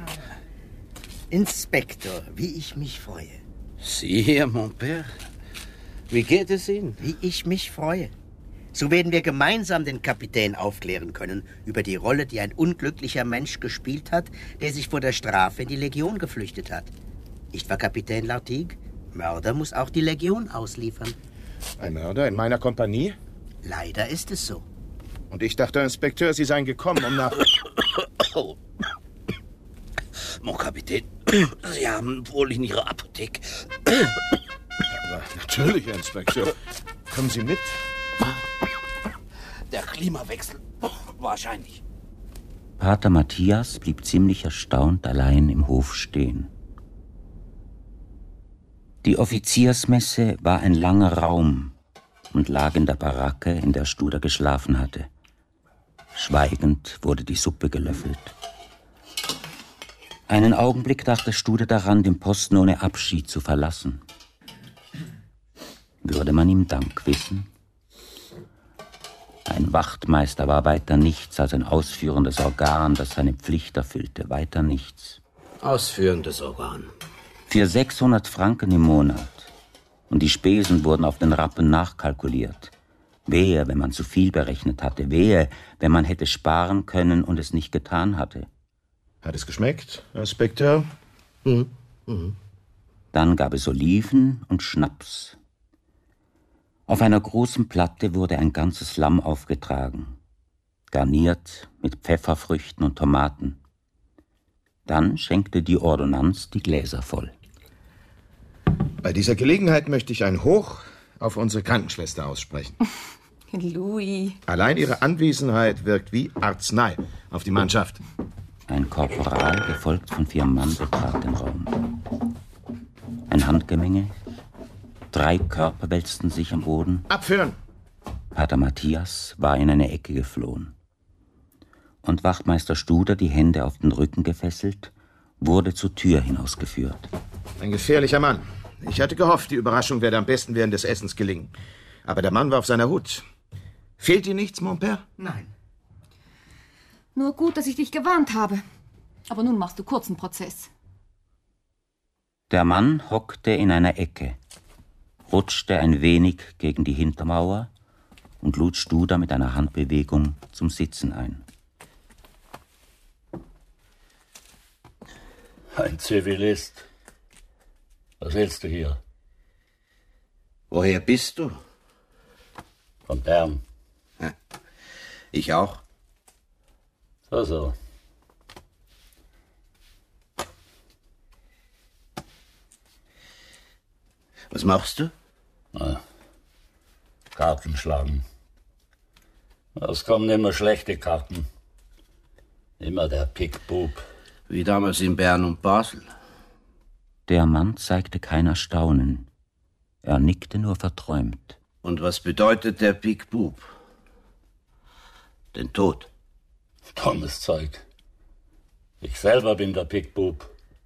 Inspektor, wie ich mich freue. Sie hier, mon père. Wie geht es Ihnen? Wie ich mich freue. So werden wir gemeinsam den Kapitän aufklären können über die Rolle, die ein unglücklicher Mensch gespielt hat, der sich vor der Strafe in die Legion geflüchtet hat. Nicht wahr, Kapitän Lartigue? Mörder muss auch die Legion ausliefern. Ein Mörder in meiner Kompanie? Leider ist es so. Und ich dachte, Inspekteur, Sie seien gekommen, um nach... Mon Kapitän, Sie haben wohl in Ihrer Apotheke... Aber natürlich, Inspekteur. Kommen Sie mit? Der Klimawechsel, wahrscheinlich. Pater Matthias blieb ziemlich erstaunt allein im Hof stehen. Die Offiziersmesse war ein langer Raum und lag in der Baracke, in der Studer geschlafen hatte. Schweigend wurde die Suppe gelöffelt. Einen Augenblick dachte Studer daran, den Posten ohne Abschied zu verlassen. Würde man ihm Dank wissen? Ein Wachtmeister war weiter nichts als ein ausführendes Organ, das seine Pflicht erfüllte. Weiter nichts. Ausführendes Organ. Für 600 Franken im Monat. Und die Spesen wurden auf den Rappen nachkalkuliert. Wehe, wenn man zu viel berechnet hatte. Wehe, wenn man hätte sparen können und es nicht getan hatte. Hat es geschmeckt, Inspekteur? Dann gab es Oliven und Schnaps. Auf einer großen Platte wurde ein ganzes Lamm aufgetragen, garniert mit Pfefferfrüchten und Tomaten. Dann schenkte die Ordonnanz die Gläser voll. Bei dieser Gelegenheit möchte ich ein Hoch auf unsere Krankenschwester aussprechen. Louis. Allein ihre Anwesenheit wirkt wie Arznei auf die Mannschaft. Ein Korporal, gefolgt von 4 Mann, betrat den Raum. Ein Handgemenge. 3 Körper wälzten sich am Boden. Abführen! Pater Matthias war in eine Ecke geflohen. Und Wachtmeister Studer, die Hände auf den Rücken gefesselt, wurde zur Tür hinausgeführt. Ein gefährlicher Mann. Ich hatte gehofft, die Überraschung werde am besten während des Essens gelingen. Aber der Mann war auf seiner Hut. Fehlt dir nichts, mon père? Nein. Nur gut, dass ich dich gewarnt habe. Aber nun machst du kurzen Prozess. Der Mann hockte in einer Ecke, rutschte ein wenig gegen die Hintermauer und lud Studer mit einer Handbewegung zum Sitzen ein. Ein Zivilist. Was willst du hier? Woher bist du? Von Bern. Ich auch. So. Was machst du? Karten schlagen. Es kommen immer schlechte Karten. Immer der Pickbub. Wie damals in Bern und Basel. Der Mann zeigte kein Erstaunen. Er nickte nur verträumt. Und was bedeutet der Pickbub? Den Tod. Dummes Zeug. Ich selber bin der Pickbub.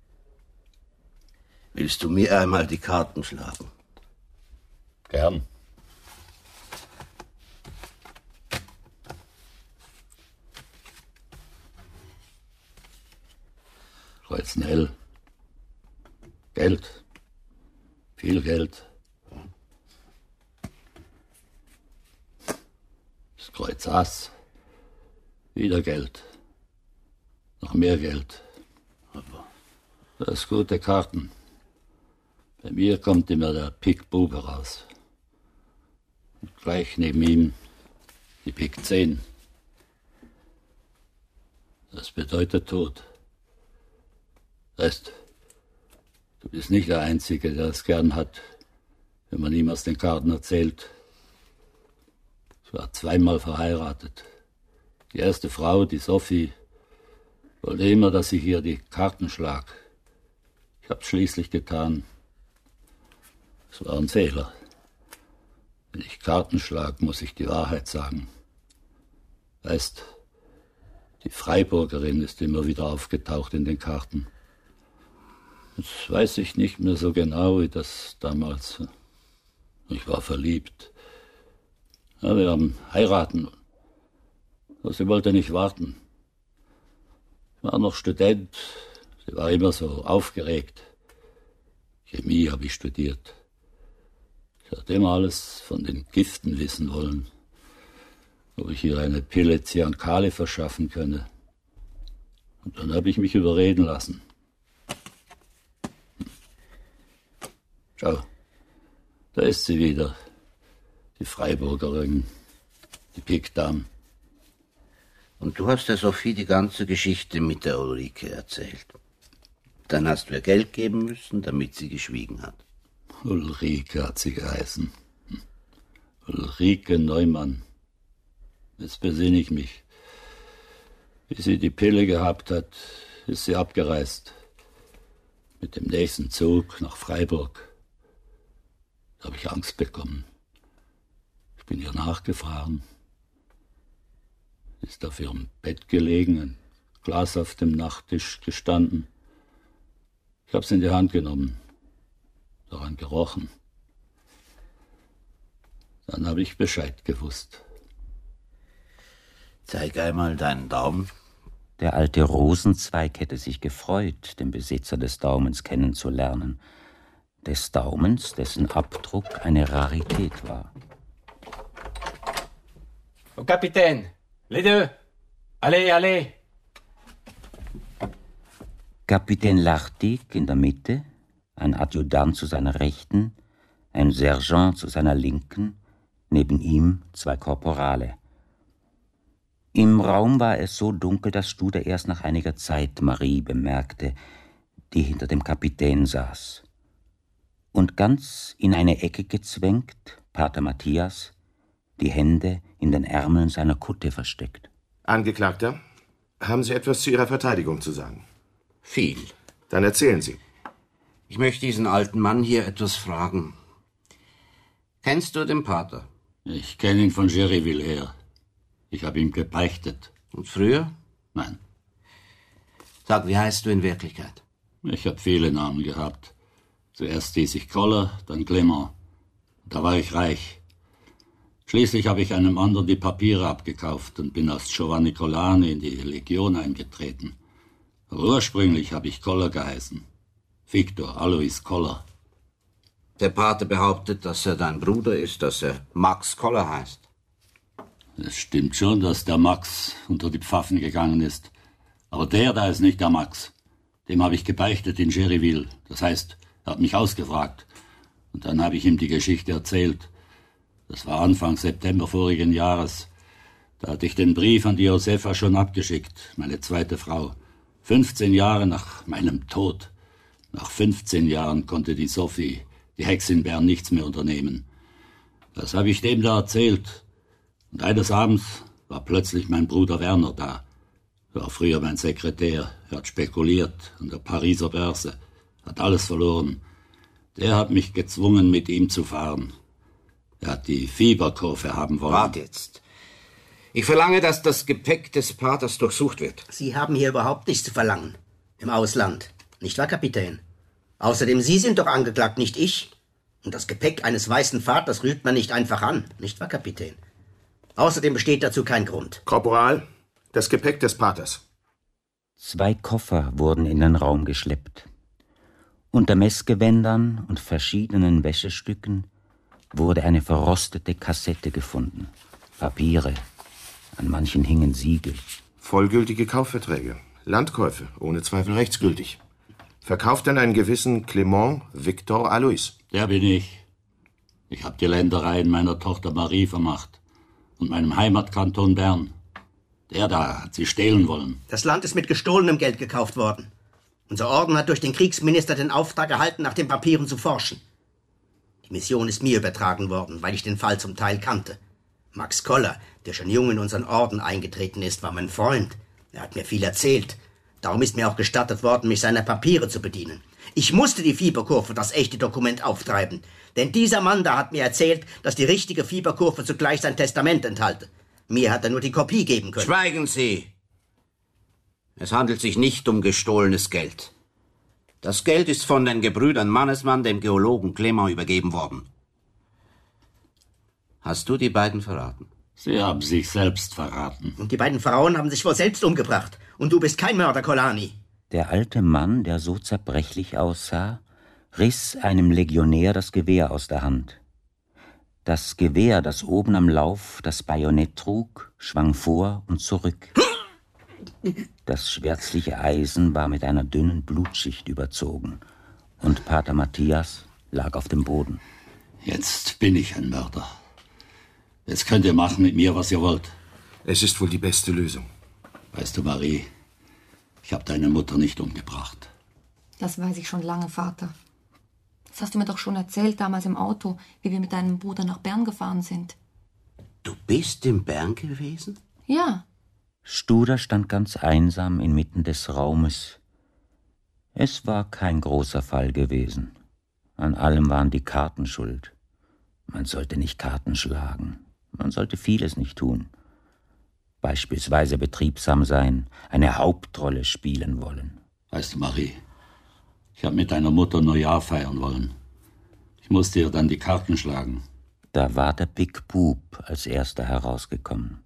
Willst du mir einmal die Karten schlagen? Gern. Kreuznell. Geld. Viel Geld. Das Kreuz Ass. Wieder Geld. Noch mehr Geld. Das ist gute Karten. Bei mir kommt immer der Pick-Bub heraus. Und gleich neben ihm die Pick 10. Das bedeutet Tod. Weißt, du bist nicht der Einzige, der es gern hat, wenn man ihm aus den Karten erzählt. Ich war 2-mal verheiratet. Die erste Frau, die Sophie, wollte immer, dass ich ihr die Karten schlag. Ich hab's schließlich getan. Es war ein Fehler. Wenn ich Karten schlag, muss ich die Wahrheit sagen. Weißt, die Freiburgerin ist immer wieder aufgetaucht in den Karten. Jetzt weiß ich nicht mehr so genau, wie das damals. Ich war verliebt. Ja, wir haben heiraten. Aber sie wollte nicht warten. Ich war noch Student. Sie war immer so aufgeregt. Chemie habe ich studiert. Ich hatte immer alles von den Giften wissen wollen. Ob ich ihr eine Pille Cyankali verschaffen könne. Und dann habe ich mich überreden lassen. Schau, da ist sie wieder, die Freiburgerin, die Pikdame. Und du hast der Sophie die ganze Geschichte mit der Ulrike erzählt. Dann hast du ihr Geld geben müssen, damit sie geschwiegen hat. Ulrike hat sie geheißen. Ulrike Neumann. Jetzt besinne ich mich. Wie sie die Pille gehabt hat, ist sie abgereist. Mit dem nächsten Zug nach Freiburg. Da habe ich Angst bekommen. Ich bin ihr nachgefahren. Sie ist auf ihrem Bett gelegen, ein Glas auf dem Nachttisch gestanden. Ich habe es in die Hand genommen, daran gerochen. Dann habe ich Bescheid gewusst. Zeig einmal deinen Daumen. Der alte Rosenzweig hätte sich gefreut, den Besitzer des Daumens kennenzulernen. Des Daumens, dessen Abdruck eine Rarität war. Au Capitaine, les deux, allez, allez. Kapitän Lartigue in der Mitte, ein Adjutant zu seiner Rechten, ein Sergeant zu seiner Linken, neben ihm 2 Korporale. Im Raum war es so dunkel, dass Studer erst nach einiger Zeit Marie bemerkte, die hinter dem Kapitän saß. Und ganz in eine Ecke gezwängt, Pater Matthias, die Hände in den Ärmeln seiner Kutte versteckt. Angeklagter, haben Sie etwas zu Ihrer Verteidigung zu sagen? Viel. Dann erzählen Sie. Ich möchte diesen alten Mann hier etwas fragen. Kennst du den Pater? Ich kenne ihn von Géryville her. Ich habe ihm gebeichtet. Und früher? Nein. Sag, wie heißt du in Wirklichkeit? Ich habe viele Namen gehabt. Zuerst hieß ich Koller, dann Clement. Da war ich reich. Schließlich habe ich einem anderen die Papiere abgekauft und bin als Giovanni Colani in die Legion eingetreten. Aber ursprünglich habe ich Koller geheißen. Victor Alois Koller. Der Pate behauptet, dass er dein Bruder ist, dass er Max Koller heißt. Es stimmt schon, dass der Max unter die Pfaffen gegangen ist. Aber der da ist nicht der Max. Dem habe ich gebeichtet in Géryville. Das heißt, er hat mich ausgefragt. Und dann habe ich ihm die Geschichte erzählt. Das war Anfang September vorigen Jahres. Da hatte ich den Brief an die Josefa schon abgeschickt, meine zweite Frau. 15 Jahre nach meinem Tod. Nach 15 Jahren konnte die Sophie, die Hex in Bern, nichts mehr unternehmen. Das habe ich dem da erzählt. Und eines Abends war plötzlich mein Bruder Werner da. Er war früher mein Sekretär. Er hat spekuliert an der Pariser Börse. Hat alles verloren. Der hat mich gezwungen, mit ihm zu fahren. Er hat die Fieberkurve haben wollen. Wart jetzt. Ich verlange, dass das Gepäck des Paters durchsucht wird. Sie haben hier überhaupt nichts zu verlangen. Im Ausland. Nicht wahr, Kapitän? Außerdem, Sie sind doch angeklagt, nicht ich. Und das Gepäck eines weißen Vaters rührt man nicht einfach an. Nicht wahr, Kapitän? Außerdem besteht dazu kein Grund. Korporal, das Gepäck des Paters. 2 Koffer wurden in den Raum geschleppt. Unter Messgewändern und verschiedenen Wäschestücken wurde eine verrostete Kassette gefunden. Papiere. An manchen hingen Siegel. Vollgültige Kaufverträge. Landkäufe, ohne Zweifel rechtsgültig. Verkauft an einen gewissen Clement Victor Alois. Der bin ich. Ich habe die Ländereien meiner Tochter Marie vermacht. Und meinem Heimatkanton Bern. Der da hat sie stehlen wollen. Das Land ist mit gestohlenem Geld gekauft worden. Unser Orden hat durch den Kriegsminister den Auftrag erhalten, nach den Papieren zu forschen. Die Mission ist mir übertragen worden, weil ich den Fall zum Teil kannte. Max Koller, der schon jung in unseren Orden eingetreten ist, war mein Freund. Er hat mir viel erzählt. Darum ist mir auch gestattet worden, mich seiner Papiere zu bedienen. Ich musste die Fieberkurve, das echte Dokument, auftreiben. Denn dieser Mann da hat mir erzählt, dass die richtige Fieberkurve zugleich sein Testament enthalte. Mir hat er nur die Kopie geben können. Schweigen Sie! Es handelt sich nicht um gestohlenes Geld. Das Geld ist von den Gebrüdern Mannesmann dem Geologen Clement übergeben worden. Hast du die beiden verraten? Sie haben sich selbst verraten. Und die beiden Frauen haben sich wohl selbst umgebracht. Und du bist kein Mörder, Colani. Der alte Mann, der so zerbrechlich aussah, riss einem Legionär das Gewehr aus der Hand. Das Gewehr, das oben am Lauf das Bajonett trug, schwang vor und zurück. Das schwärzliche Eisen war mit einer dünnen Blutschicht überzogen, und Pater Matthias lag auf dem Boden. Jetzt bin ich ein Mörder. Jetzt könnt ihr machen mit mir, was ihr wollt. Es ist wohl die beste Lösung. Weißt du, Marie, ich habe deine Mutter nicht umgebracht. Das weiß ich schon lange, Vater. Das hast du mir doch schon erzählt, damals im Auto, wie wir mit deinem Bruder nach Bern gefahren sind. Du bist in Bern gewesen? Ja. Studer stand ganz einsam inmitten des Raumes. Es war kein großer Fall gewesen. An allem waren die Karten schuld. Man sollte nicht Karten schlagen. Man sollte vieles nicht tun. Beispielsweise betriebsam sein, eine Hauptrolle spielen wollen. Weißt du, Marie, ich habe mit deiner Mutter Neujahr feiern wollen. Ich musste ihr dann die Karten schlagen. Da war der Big Bub als erster herausgekommen.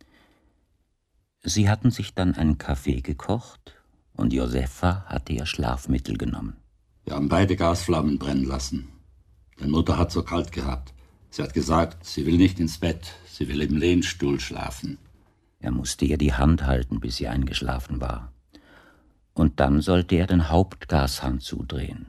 Sie hatten sich dann einen Kaffee gekocht und Josefa hatte ihr Schlafmittel genommen. Wir haben beide Gasflammen brennen lassen. Deine Mutter hat so kalt gehabt. Sie hat gesagt, sie will nicht ins Bett, sie will im Lehnstuhl schlafen. Er musste ihr die Hand halten, bis sie eingeschlafen war. Und dann sollte er den Hauptgashahn zudrehen.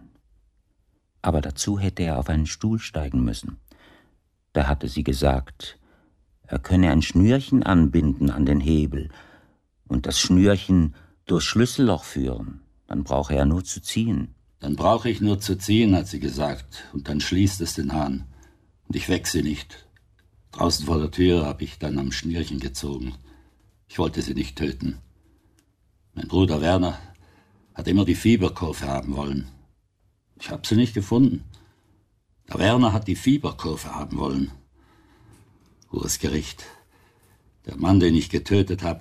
Aber dazu hätte er auf einen Stuhl steigen müssen. Da hatte sie gesagt, er könne ein Schnürchen anbinden an den Hebel und das Schnürchen durchs Schlüsselloch führen. Dann brauche er nur zu ziehen. Dann brauche ich nur zu ziehen, hat sie gesagt, und dann schließt es den Hahn. Und ich weck sie nicht. Draußen vor der Tür habe ich dann am Schnürchen gezogen. Ich wollte sie nicht töten. Mein Bruder Werner hat immer die Fieberkurve haben wollen. Ich habe sie nicht gefunden. Der Werner hat die Fieberkurve haben wollen. Hohes Gericht. Der Mann, den ich getötet habe,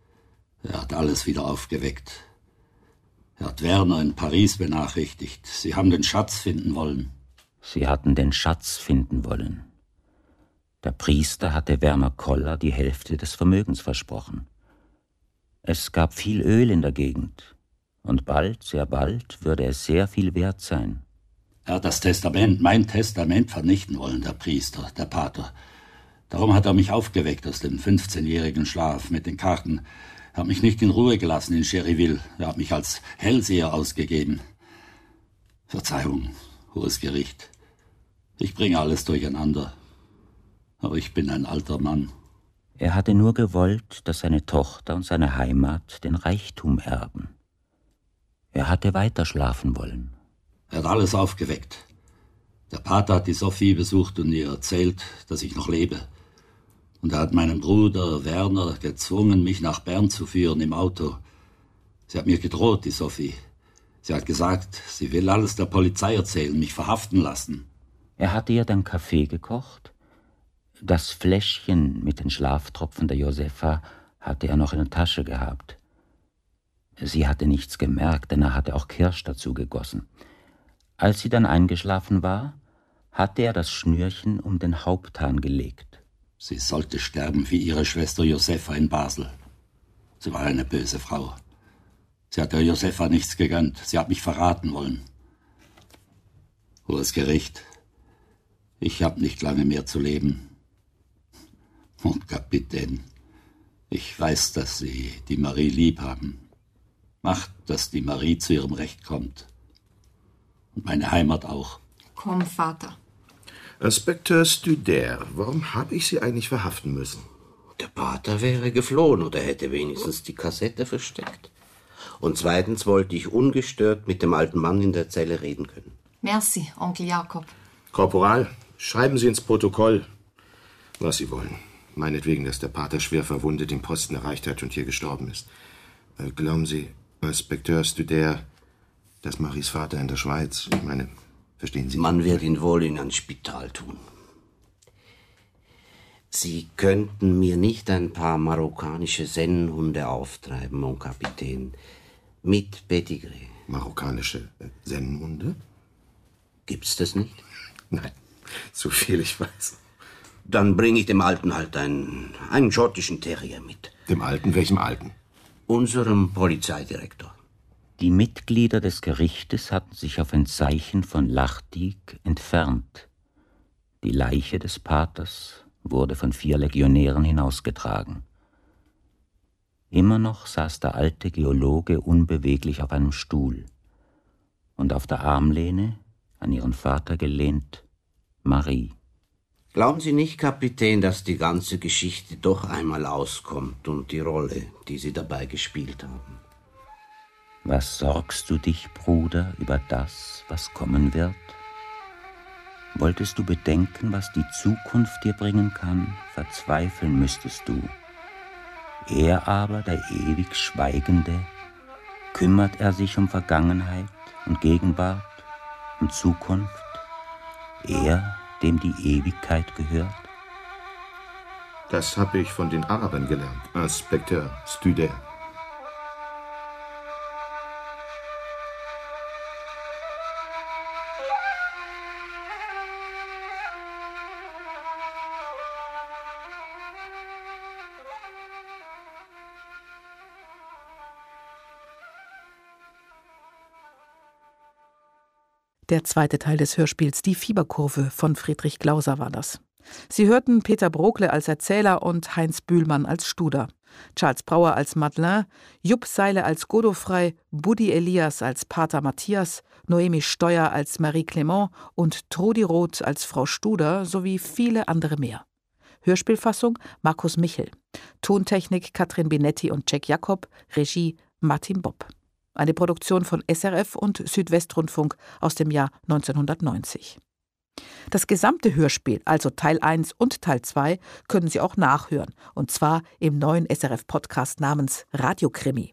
er hat alles wieder aufgeweckt. Er hat Werner in Paris benachrichtigt. Sie haben den Schatz finden wollen. Sie hatten den Schatz finden wollen. Der Priester hatte Werner Koller die Hälfte des Vermögens versprochen. Es gab viel Öl in der Gegend. Und bald, sehr bald, würde es sehr viel wert sein. Er hat das Testament, mein Testament, vernichten wollen, der Priester, der Pater. Darum hat er mich aufgeweckt aus dem 15-jährigen Schlaf mit den Karten. Er hat mich nicht in Ruhe gelassen in Cherryville. Er hat mich als Hellseher ausgegeben. Verzeihung, Hohes Gericht. Ich bringe alles durcheinander. Aber ich bin ein alter Mann. Er hatte nur gewollt, dass seine Tochter und seine Heimat den Reichtum erben. Er hatte weiter schlafen wollen. Er hat alles aufgeweckt. Der Pater hat die Sophie besucht und ihr erzählt, dass ich noch lebe. Und er hat meinen Bruder Werner gezwungen, mich nach Bern zu führen im Auto. Sie hat mir gedroht, die Sophie. Sie hat gesagt, sie will alles der Polizei erzählen, mich verhaften lassen. Er hatte ihr dann Kaffee gekocht. Das Fläschchen mit den Schlaftropfen der Josefa hatte er noch in der Tasche gehabt. Sie hatte nichts gemerkt, denn er hatte auch Kirsch dazu gegossen. Als sie dann eingeschlafen war, hatte er das Schnürchen um den Haupthahn gelegt. Sie sollte sterben wie ihre Schwester Josefa in Basel. Sie war eine böse Frau. Sie hat der Josefa nichts gegönnt. Sie hat mich verraten wollen. Hohes Gericht. Ich habe nicht lange mehr zu leben. Und Kapitän, ich weiß, dass Sie die Marie lieb haben. Macht, dass die Marie zu ihrem Recht kommt. Und meine Heimat auch. Komm, Vater. Inspekteur Studer, warum habe ich Sie eigentlich verhaften müssen? Der Pater wäre geflohen oder hätte wenigstens die Kassette versteckt. Und zweitens wollte ich ungestört mit dem alten Mann in der Zelle reden können. Merci, Onkel Jakob. Korporal, schreiben Sie ins Protokoll, was Sie wollen. Meinetwegen, dass der Pater schwer verwundet den Posten erreicht hat und hier gestorben ist. Glauben Sie, Inspekteur Studer, Dass Maries Vater in der Schweiz, ich meine, verstehen Sie? Man wird ihn wohl in ein Spital tun. Sie könnten mir nicht ein paar marokkanische Sennenhunde auftreiben, mon Kapitän, mit Pedigree. Marokkanische Sennenhunde? Gibt's das nicht? Nein, so viel ich weiß. Dann bringe ich dem Alten halt einen schottischen Terrier mit. Dem Alten? Welchem Alten? Unserem Polizeidirektor. Die Mitglieder des Gerichtes hatten sich auf ein Zeichen von Lartigue entfernt. Die Leiche des Paters wurde von 4 Legionären hinausgetragen. Immer noch saß der alte Geologe unbeweglich auf einem Stuhl und auf der Armlehne, an ihren Vater gelehnt, Marie. Glauben Sie nicht, Kapitän, dass die ganze Geschichte doch einmal auskommt und die Rolle, die Sie dabei gespielt haben? Was sorgst du dich, Bruder, über das, was kommen wird? Wolltest du bedenken, was die Zukunft dir bringen kann, verzweifeln müsstest du. Er aber, der ewig Schweigende, kümmert er sich um Vergangenheit und Gegenwart und Zukunft, er, dem die Ewigkeit gehört? Das habe ich von den Arabern gelernt, Inspekteur Studer. Der zweite Teil des Hörspiels Die Fieberkurve von Friedrich Glauser war das. Sie hörten Peter Brockle als Erzähler und Heinz Bühlmann als Studer, Charles Brauer als Madeleine, Jupp Seile als Godofrei, Buddy Elias als Pater Matthias, Noemi Steuer als Marie Clement und Trudi Roth als Frau Studer sowie viele andere mehr. Hörspielfassung Markus Michel, Tontechnik Katrin Binetti und Jack Jakob, Regie Martin Bopp. Eine Produktion von SRF und Südwestrundfunk aus dem Jahr 1990. Das gesamte Hörspiel, also Teil 1 und Teil 2, können Sie auch nachhören, und zwar im neuen SRF-Podcast namens Radiokrimi.